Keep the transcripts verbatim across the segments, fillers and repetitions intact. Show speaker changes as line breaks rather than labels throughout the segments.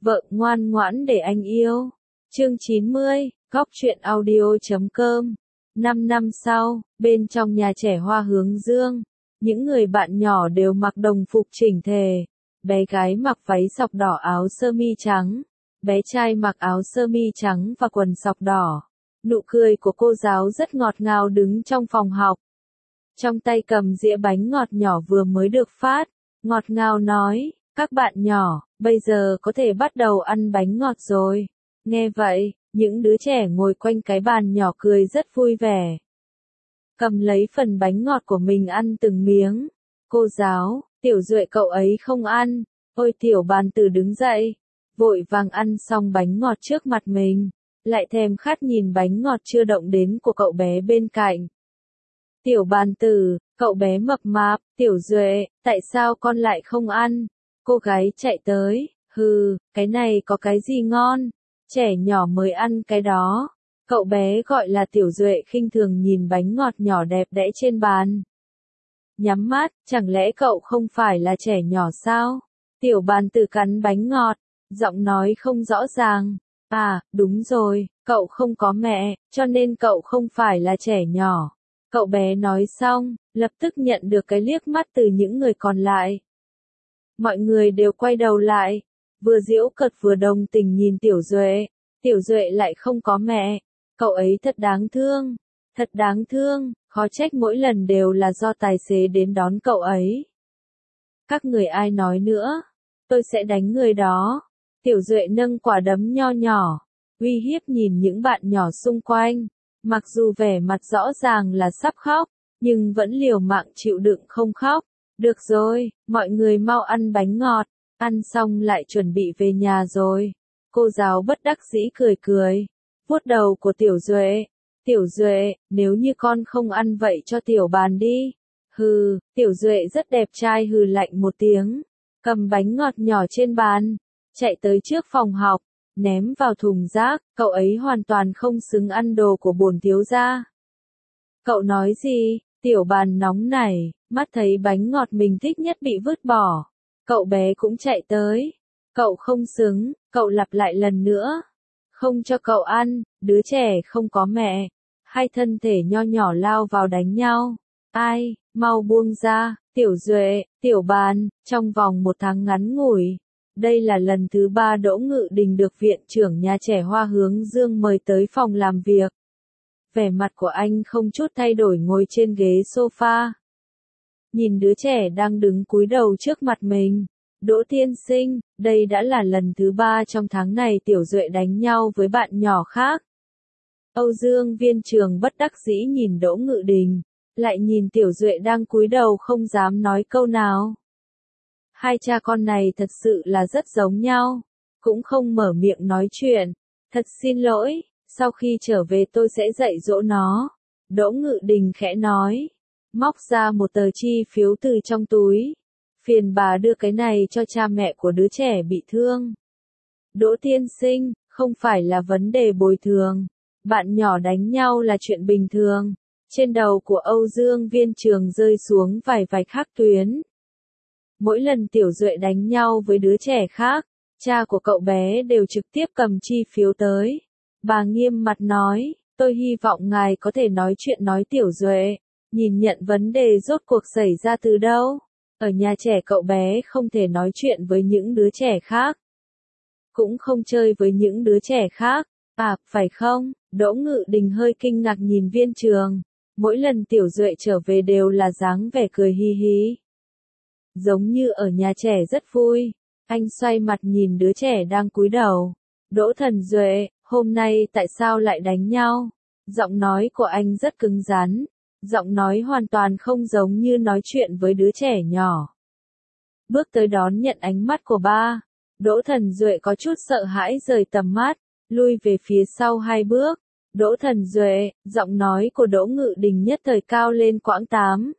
Vợ ngoan ngoãn để anh yêu. Chương chín mươi, góc truyện audio chấm com. Năm năm sau, bên trong nhà trẻ Hoa Hướng Dương, những người bạn nhỏ đều mặc đồng phục chỉnh tề. Bé gái mặc váy sọc đỏ áo sơ mi trắng, bé trai mặc áo sơ mi trắng và quần sọc đỏ. Nụ cười của cô giáo rất ngọt ngào đứng trong phòng học. Trong tay cầm dĩa bánh ngọt nhỏ vừa mới được phát, ngọt ngào nói, các bạn nhỏ, bây giờ có thể bắt đầu ăn bánh ngọt rồi. Nghe vậy, những đứa trẻ ngồi quanh cái bàn nhỏ cười rất vui vẻ. Cầm lấy phần bánh ngọt của mình ăn từng miếng. Cô giáo, Tiểu Duệ cậu ấy không ăn. Ôi Tiểu Bàn Tử đứng dậy, vội vàng ăn xong bánh ngọt trước mặt mình, lại thèm khát nhìn bánh ngọt chưa động đến của cậu bé bên cạnh. Tiểu Bàn Tử, cậu bé mập mạp, Tiểu Duệ, tại sao con lại không ăn? Cô gái chạy tới, hừ, cái này có cái gì ngon? Trẻ nhỏ mới ăn cái đó. Cậu bé gọi là Tiểu Duệ khinh thường nhìn bánh ngọt nhỏ đẹp đẽ trên bàn. Nhắm mắt, chẳng lẽ cậu không phải là trẻ nhỏ sao? Tiểu Bàn Tử cắn bánh ngọt, giọng nói không rõ ràng. À, đúng rồi, cậu không có mẹ, cho nên cậu không phải là trẻ nhỏ. Cậu bé nói xong, lập tức nhận được cái liếc mắt từ những người còn lại. Mọi người đều quay đầu lại, vừa giễu cợt vừa đồng tình nhìn Tiểu Duệ. Tiểu Duệ lại không có mẹ, cậu ấy thật đáng thương, thật đáng thương, khó trách mỗi lần đều là do tài xế đến đón cậu ấy. Các người ai nói nữa, tôi sẽ đánh người đó. Tiểu Duệ nâng quả đấm nho nhỏ, uy hiếp nhìn những bạn nhỏ xung quanh, mặc dù vẻ mặt rõ ràng là sắp khóc, nhưng vẫn liều mạng chịu đựng không khóc. Được rồi, mọi người mau ăn bánh ngọt, ăn xong lại chuẩn bị về nhà rồi. Cô giáo bất đắc dĩ cười cười, vuốt đầu của Tiểu Duệ. Tiểu Duệ, nếu như con không ăn vậy cho Tiểu Bàn đi. Hừ, Tiểu Duệ rất đẹp trai hừ lạnh một tiếng, cầm bánh ngọt nhỏ trên bàn, chạy tới trước phòng học, ném vào thùng rác, cậu ấy hoàn toàn không xứng ăn đồ của bổn thiếu gia. Cậu nói gì? Tiểu Bàn nóng nảy, mắt thấy bánh ngọt mình thích nhất bị vứt bỏ. Cậu bé cũng chạy tới. Cậu không xứng, cậu lặp lại lần nữa. Không cho cậu ăn, đứa trẻ không có mẹ. Hai thân thể nho nhỏ lao vào đánh nhau. Ai, mau buông ra, Tiểu Duệ, Tiểu Bàn, trong vòng một tháng ngắn ngủi. Đây là lần thứ ba Đỗ Ngự Đình được viện trưởng nhà trẻ Hoa Hướng Dương mời tới phòng làm việc. Vẻ mặt của anh không chút thay đổi ngồi trên ghế sofa. Nhìn đứa trẻ đang đứng cúi đầu trước mặt mình. Đỗ tiên sinh, đây đã là lần thứ ba trong tháng này Tiểu Duệ đánh nhau với bạn nhỏ khác. Âu Dương viên trường bất đắc dĩ nhìn Đỗ Ngự Đình, lại nhìn Tiểu Duệ đang cúi đầu không dám nói câu nào. Hai cha con này thật sự là rất giống nhau, cũng không mở miệng nói chuyện. Thật xin lỗi, sau khi trở về tôi sẽ dạy dỗ nó. Đỗ Ngự Đình khẽ nói, móc ra một tờ chi phiếu từ trong túi. Phiền bà đưa cái này cho cha mẹ của đứa trẻ bị thương. Đỗ tiên sinh, không phải là vấn đề bồi thường. Bạn nhỏ đánh nhau là chuyện bình thường. Trên đầu của Âu Dương viên trường rơi xuống vài vạch hắc tuyến. Mỗi lần Tiểu Duệ đánh nhau với đứa trẻ khác, cha của cậu bé đều trực tiếp cầm chi phiếu tới. Bà nghiêm mặt nói, tôi hy vọng ngài có thể nói chuyện nói Tiểu Duệ, nhìn nhận vấn đề rốt cuộc xảy ra từ đâu. Ở nhà trẻ cậu bé không thể nói chuyện với những đứa trẻ khác, cũng không chơi với những đứa trẻ khác. À, phải không? Đỗ Ngự Đình hơi kinh ngạc nhìn viên trường. Mỗi lần Tiểu Duệ trở về đều là dáng vẻ cười hi hi, giống như ở nhà trẻ rất vui. Anh xoay mặt nhìn đứa trẻ đang cúi đầu. Đỗ Thần Duệ, hôm nay tại sao lại đánh nhau? Giọng nói của anh rất cứng rắn. Giọng nói hoàn toàn không giống như nói chuyện với đứa trẻ nhỏ. Bước tới đón nhận ánh mắt của ba. Đỗ Thần Duệ có chút sợ hãi rời tầm mắt, lui về phía sau hai bước. Đỗ Thần Duệ, giọng nói của Đỗ Ngự Đình nhất thời cao lên quãng tám.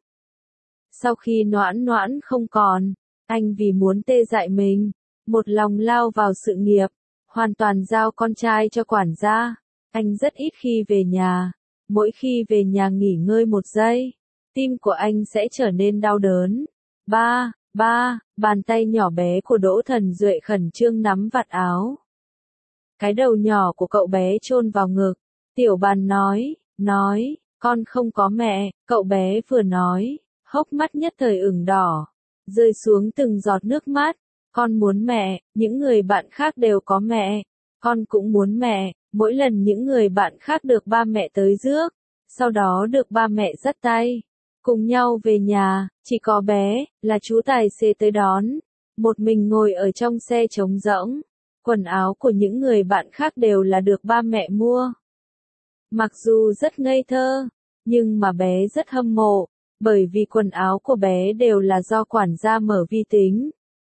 Sau khi Noãn Noãn không còn, anh vì muốn tê dại mình, một lòng lao vào sự nghiệp, hoàn toàn giao con trai cho quản gia. Anh rất ít khi về nhà. Mỗi khi về nhà nghỉ ngơi một giây, tim của anh sẽ trở nên đau đớn. Ba, Ba, bàn tay nhỏ bé của Đỗ Thần Duệ khẩn trương nắm vạt áo. Cái đầu nhỏ của cậu bé chôn vào ngực. Tiểu Bàn nói, nói, con không có mẹ, cậu bé vừa nói, hốc mắt nhất thời ửng đỏ, rơi xuống từng giọt nước mắt. Con muốn mẹ, những người bạn khác đều có mẹ, con cũng muốn mẹ. Mỗi lần những người bạn khác được ba mẹ tới rước, sau đó được ba mẹ dắt tay, cùng nhau về nhà, chỉ có bé, là chú tài xế tới đón, một mình ngồi ở trong xe trống rỗng. Quần áo của những người bạn khác đều là được ba mẹ mua. Mặc dù rất ngây thơ, nhưng mà bé rất hâm mộ, bởi vì quần áo của bé đều là do quản gia mở vi tính.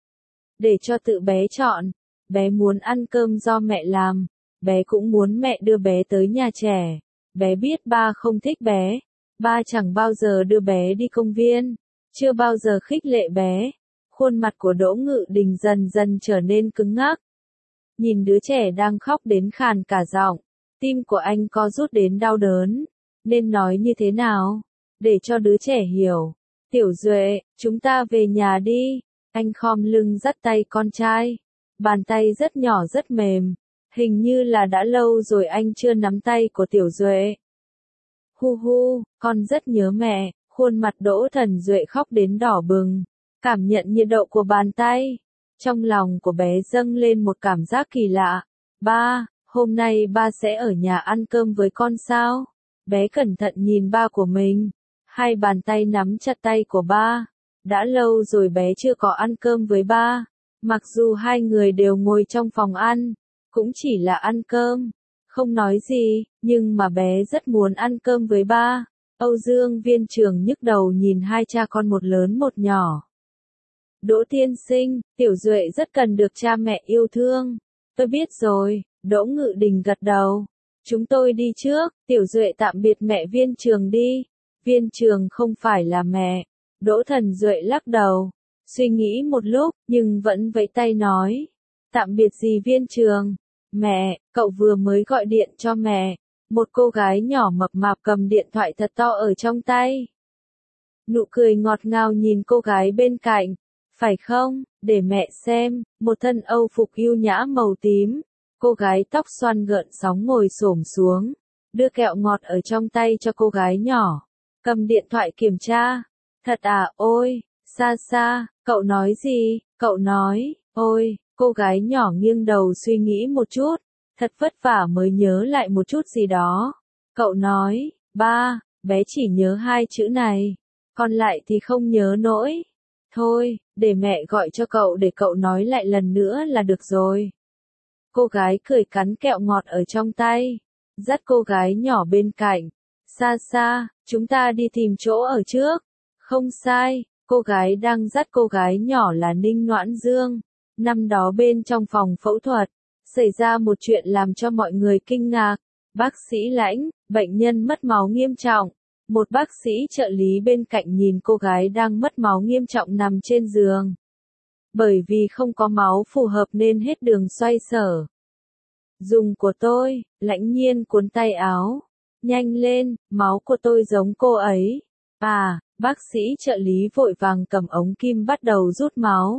Để cho tự bé chọn, bé muốn ăn cơm do mẹ làm, bé cũng muốn mẹ đưa bé tới nhà trẻ. Bé biết ba không thích bé, ba chẳng bao giờ đưa bé đi công viên, chưa bao giờ khích lệ bé. Khuôn mặt của Đỗ Ngự Đình dần dần trở nên cứng ngắc. Nhìn đứa trẻ đang khóc đến khàn cả giọng, tim của anh co rút đến đau đớn. Nên nói như thế nào? Để cho đứa trẻ hiểu. Tiểu Duệ, chúng ta về nhà đi. Anh khom lưng dắt tay con trai. Bàn tay rất nhỏ rất mềm. Hình như là đã lâu rồi anh chưa nắm tay của Tiểu Duệ. Hu hu, con rất nhớ mẹ. Khuôn mặt Đỗ Thần Duệ khóc đến đỏ bừng. Cảm nhận nhiệt độ của bàn tay. Trong lòng của bé dâng lên một cảm giác kỳ lạ. Ba, hôm nay ba sẽ ở nhà ăn cơm với con sao? Bé cẩn thận nhìn ba của mình. Hai bàn tay nắm chặt tay của ba. Đã lâu rồi bé chưa có ăn cơm với ba. Mặc dù hai người đều ngồi trong phòng ăn, cũng chỉ là ăn cơm, không nói gì, nhưng mà bé rất muốn ăn cơm với ba. Âu Dương Viên Trường nhức đầu nhìn hai cha con một lớn một nhỏ. Đỗ tiên sinh, Tiểu Duệ rất cần được cha mẹ yêu thương. Tôi biết rồi, Đỗ Ngự Đình gật đầu. Chúng tôi đi trước, Tiểu Duệ tạm biệt mẹ Viên Trường đi. Viên Trường không phải là mẹ. Đỗ Thần Duệ lắc đầu, suy nghĩ một lúc, nhưng vẫn vẫy tay nói. Tạm biệt gì Viên Trường? Mẹ, cậu vừa mới gọi điện cho mẹ. Một cô gái nhỏ mập mạp cầm điện thoại thật to ở trong tay. Nụ cười ngọt ngào nhìn cô gái bên cạnh. Phải không, để mẹ xem, một thân Âu phục yêu nhã màu tím. Cô gái tóc xoăn gợn sóng ngồi xổm xuống, đưa kẹo ngọt ở trong tay cho cô gái nhỏ. Cầm điện thoại kiểm tra. Thật à, ôi, xa xa, cậu nói gì, cậu nói, ôi, cô gái nhỏ nghiêng đầu suy nghĩ một chút, thật vất vả mới nhớ lại một chút gì đó. Cậu nói, ba, bé chỉ nhớ hai chữ này, còn lại thì không nhớ nổi. Thôi, để mẹ gọi cho cậu để cậu nói lại lần nữa là được rồi. Cô gái cười cắn kẹo ngọt ở trong tay, dắt cô gái nhỏ bên cạnh. Xa xa, chúng ta đi tìm chỗ ở trước. Không sai, cô gái đang dắt cô gái nhỏ là Ninh Noãn Dương. Năm đó bên trong phòng phẫu thuật, xảy ra một chuyện làm cho mọi người kinh ngạc. Bác sĩ Lãnh, bệnh nhân mất máu nghiêm trọng. Một bác sĩ trợ lý bên cạnh nhìn cô gái đang mất máu nghiêm trọng nằm trên giường. Bởi vì không có máu phù hợp nên hết đường xoay sở. Dùng của tôi, Lãnh Nhiên cuốn tay áo. Nhanh lên, máu của tôi giống cô ấy. À, bác sĩ trợ lý vội vàng cầm ống kim bắt đầu rút máu.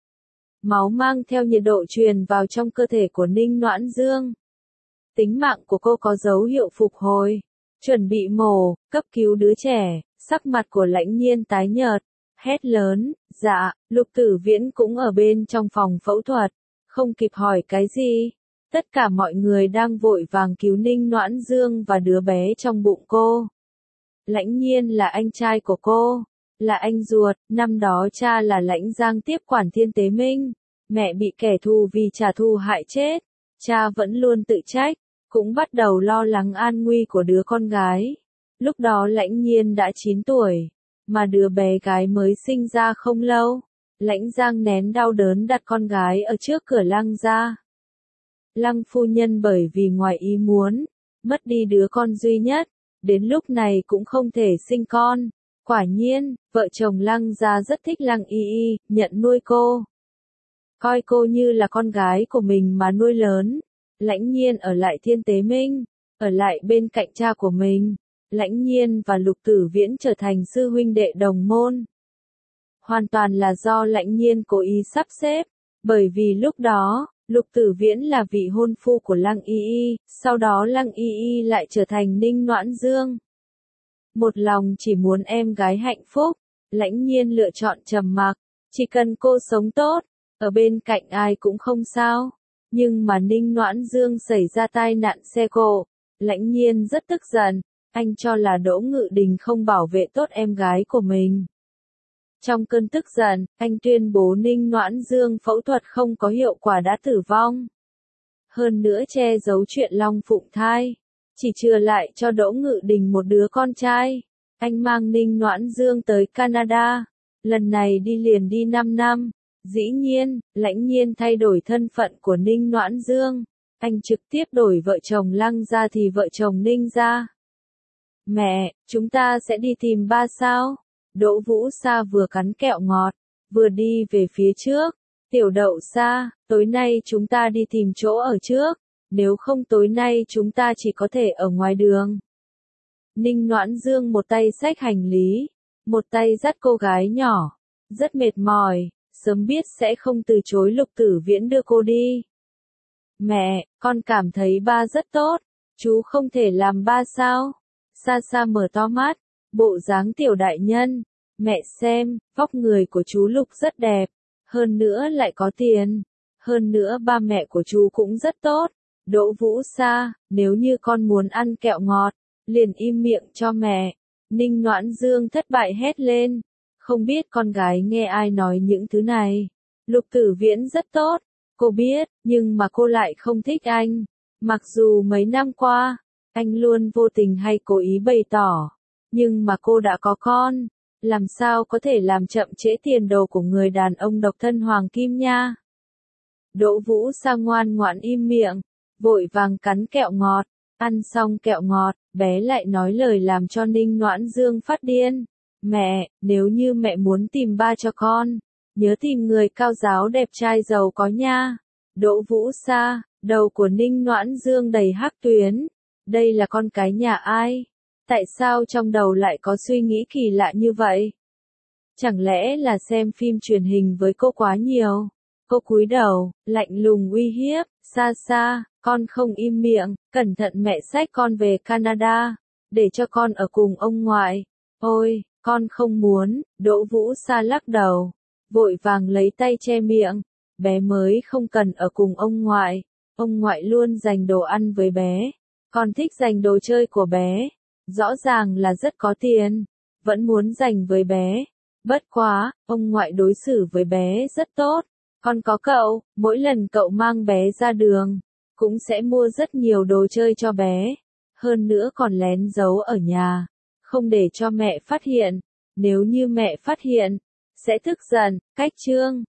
Máu mang theo nhiệt độ truyền vào trong cơ thể của Ninh Noãn Dương. Tính mạng của cô có dấu hiệu phục hồi. Chuẩn bị mổ, cấp cứu đứa trẻ, sắc mặt của Lãnh Nhiên tái nhợt, hét lớn, dạ, Lục Tử Viễn cũng ở bên trong phòng phẫu thuật, không kịp hỏi cái gì. Tất cả mọi người đang vội vàng cứu Ninh Noãn Dương và đứa bé trong bụng cô. Lãnh Nhiên là anh trai của cô, là anh ruột, năm đó cha là Lãnh Giang tiếp quản Thiên Tế Minh, mẹ bị kẻ thù vì trả thù hại chết, cha vẫn luôn tự trách, cũng bắt đầu lo lắng an nguy của đứa con gái. Lúc đó Lãnh Nhiên đã chín tuổi, mà đứa bé gái mới sinh ra không lâu. Lãnh Giang nén đau đớn đặt con gái ở trước cửa Lăng gia. Lăng phu nhân bởi vì ngoài ý muốn, mất đi đứa con duy nhất, đến lúc này cũng không thể sinh con. Quả nhiên, vợ chồng Lăng gia rất thích Lăng Y Y, nhận nuôi cô. Coi cô như là con gái của mình mà nuôi lớn. Lãnh Nhiên ở lại Thiên Tế Minh, ở lại bên cạnh cha của mình. Lãnh Nhiên và Lục Tử Viễn trở thành sư huynh đệ đồng môn. hoàn toàn là do Lãnh Nhiên cố ý sắp xếp, bởi vì lúc đó, Lục Tử Viễn là vị hôn phu của Lăng Y Y, sau đó Lăng Y Y lại trở thành Ninh Noãn Dương. Một lòng chỉ muốn em gái hạnh phúc, Lãnh Nhiên lựa chọn trầm mặc, chỉ cần cô sống tốt, ở bên cạnh ai cũng không sao. Nhưng mà Ninh Noãn Dương xảy ra tai nạn xe cộ, Lãnh Nhiên rất tức giận, anh cho là Đỗ Ngự Đình không bảo vệ tốt em gái của mình. Trong cơn tức giận, anh tuyên bố Ninh Noãn Dương phẫu thuật không có hiệu quả đã tử vong. Hơn nữa che giấu chuyện Long Phụng thai, chỉ chừa lại cho Đỗ Ngự Đình một đứa con trai. Anh mang Ninh Noãn Dương tới Canada, lần này đi liền đi năm năm. Dĩ nhiên, Lãnh Nhiên thay đổi thân phận của Ninh Noãn Dương, anh trực tiếp đổi vợ chồng Lăng ra thì vợ chồng Ninh ra. Mẹ, chúng ta sẽ đi tìm ba sao? Đỗ Vũ Sa vừa cắn kẹo ngọt, vừa đi về phía trước. Tiểu Đậu Sa, tối nay chúng ta đi tìm chỗ ở trước, nếu không tối nay chúng ta chỉ có thể ở ngoài đường. Ninh Noãn Dương một tay xách hành lý, một tay dắt cô gái nhỏ, rất mệt mỏi, sớm biết sẽ không từ chối Lục Tử Viễn đưa cô đi. Mẹ, con cảm thấy ba rất tốt, chú không thể làm ba sao? Sa Sa mở to mắt, bộ dáng tiểu đại nhân. Mẹ xem, vóc người của chú Lục rất đẹp, hơn nữa lại có tiền, hơn nữa ba mẹ của chú cũng rất tốt. Đỗ Vũ Sa, nếu như con muốn ăn kẹo ngọt, liền im miệng cho mẹ. Ninh Noãn Dương thất bại hét lên, không biết con gái nghe ai nói những thứ này. Lục Tử Viễn rất tốt, cô biết, nhưng mà cô lại không thích anh. Mặc dù mấy năm qua, anh luôn vô tình hay cố ý bày tỏ, nhưng mà cô đã có con, làm sao có thể làm chậm trễ tiền đồ của người đàn ông độc thân Hoàng Kim nha. Đỗ Vũ Sa ngoan ngoãn im miệng, vội vàng cắn kẹo ngọt, ăn xong kẹo ngọt, bé lại nói lời làm cho Ninh Noãn Dương phát điên. Mẹ, nếu như mẹ muốn tìm ba cho con, nhớ tìm người cao giáo đẹp trai giàu có nha. Đỗ Vũ Sa, đầu của Ninh Noãn Dương đầy hắc tuyến. Đây là con cái nhà ai? Tại sao trong đầu lại có suy nghĩ kỳ lạ như vậy? Chẳng lẽ là xem phim truyền hình với cô quá nhiều? Cô cúi đầu, lạnh lùng uy hiếp, Sa Sa, con không im miệng, cẩn thận mẹ xách con về Canada, để cho con ở cùng ông ngoại. Ôi, con không muốn. Đỗ Vũ Sa lắc đầu, vội vàng lấy tay che miệng, bé mới không cần ở cùng ông ngoại, ông ngoại luôn dành đồ ăn với bé, con thích dành đồ chơi của bé, rõ ràng là rất có tiền, vẫn muốn dành với bé. Bất quá, ông ngoại đối xử với bé rất tốt, con có cậu, mỗi lần cậu mang bé ra đường, cũng sẽ mua rất nhiều đồ chơi cho bé, hơn nữa còn lén giấu ở nhà, không để cho mẹ phát hiện, nếu như mẹ phát hiện, sẽ tức giận. Cách chương